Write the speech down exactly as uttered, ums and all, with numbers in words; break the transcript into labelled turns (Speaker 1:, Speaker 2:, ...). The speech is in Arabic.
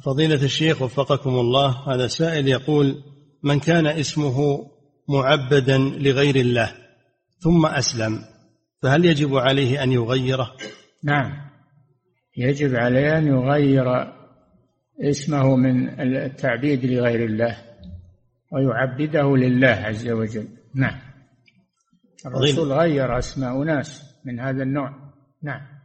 Speaker 1: فضيلة الشيخ وفقكم الله، هذا سائل يقول: من كان اسمه معبدا لغير الله ثم أسلم فهل يجب عليه أن يغيره؟
Speaker 2: نعم، يجب عليه أن يغير اسمه من التعبيد لغير الله ويعبده لله عز وجل. نعم، الرسول غير أسماء ناس من هذا النوع. نعم.